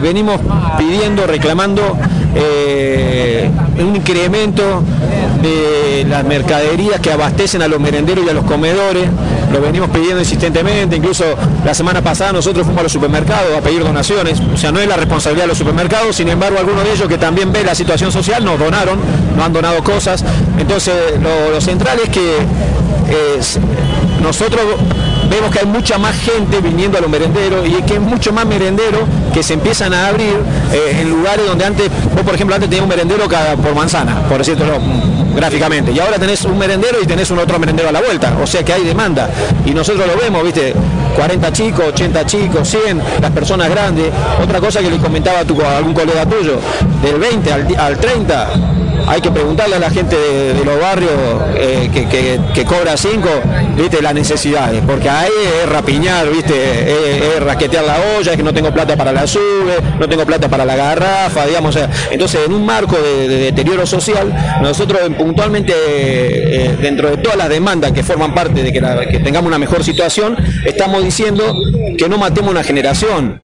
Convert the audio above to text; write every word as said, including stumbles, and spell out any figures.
venimos pidiendo, reclamando eh, un incremento de las mercaderías que abastecen a los merenderos y a los comedores. Lo venimos pidiendo insistentemente, incluso la semana pasada nosotros fuimos a los supermercados a pedir donaciones, o sea, no es la responsabilidad de los supermercados, sin embargo algunos de ellos que también ven la situación social nos donaron, nos han donado cosas. Entonces lo, lo central es que eh, nosotros vemos que hay mucha más gente viniendo a los merenderos y que hay mucho más merenderos que se empiezan a abrir eh, en lugares donde antes, vos por ejemplo antes tenías un merendero cada por manzana, por decirlo gráficamente, y ahora tenés un merendero y tenés un otro merendero a la vuelta, o sea que hay demanda, y nosotros lo vemos, viste, cuarenta chicos, ochenta chicos, cien, las personas grandes. Otra cosa que le comentaba a, tu, a algún colega tuyo, del veinte al, al treinta, hay que preguntarle a la gente de, de los barrios eh, que, que, que cobra cinco, viste, las necesidades, porque ahí es rapiñar, viste, es, es rasquetear la olla, es que no tengo plata para la sube, no tengo plata para la garrafa, digamos, o sea, entonces en un marco de, de deterioro social, nosotros puntualmente, eh, dentro de todas las demandas que forman parte de que, la, que tengamos una mejor situación, estamos diciendo que no matemos una generación.